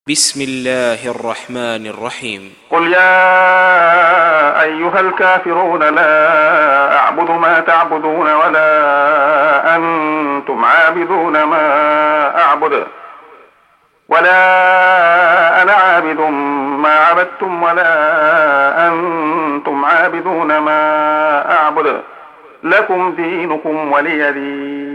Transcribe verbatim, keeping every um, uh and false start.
بسم الله الرحمن الرحيم. قل يا أيها الكافرون لا أعبد ما تعبدون ولا أنتم عابدون ما أعبد ولا أنا عابد ما عبدتم ولا أنتم عابدون ما أعبد لكم دينكم ولي دين.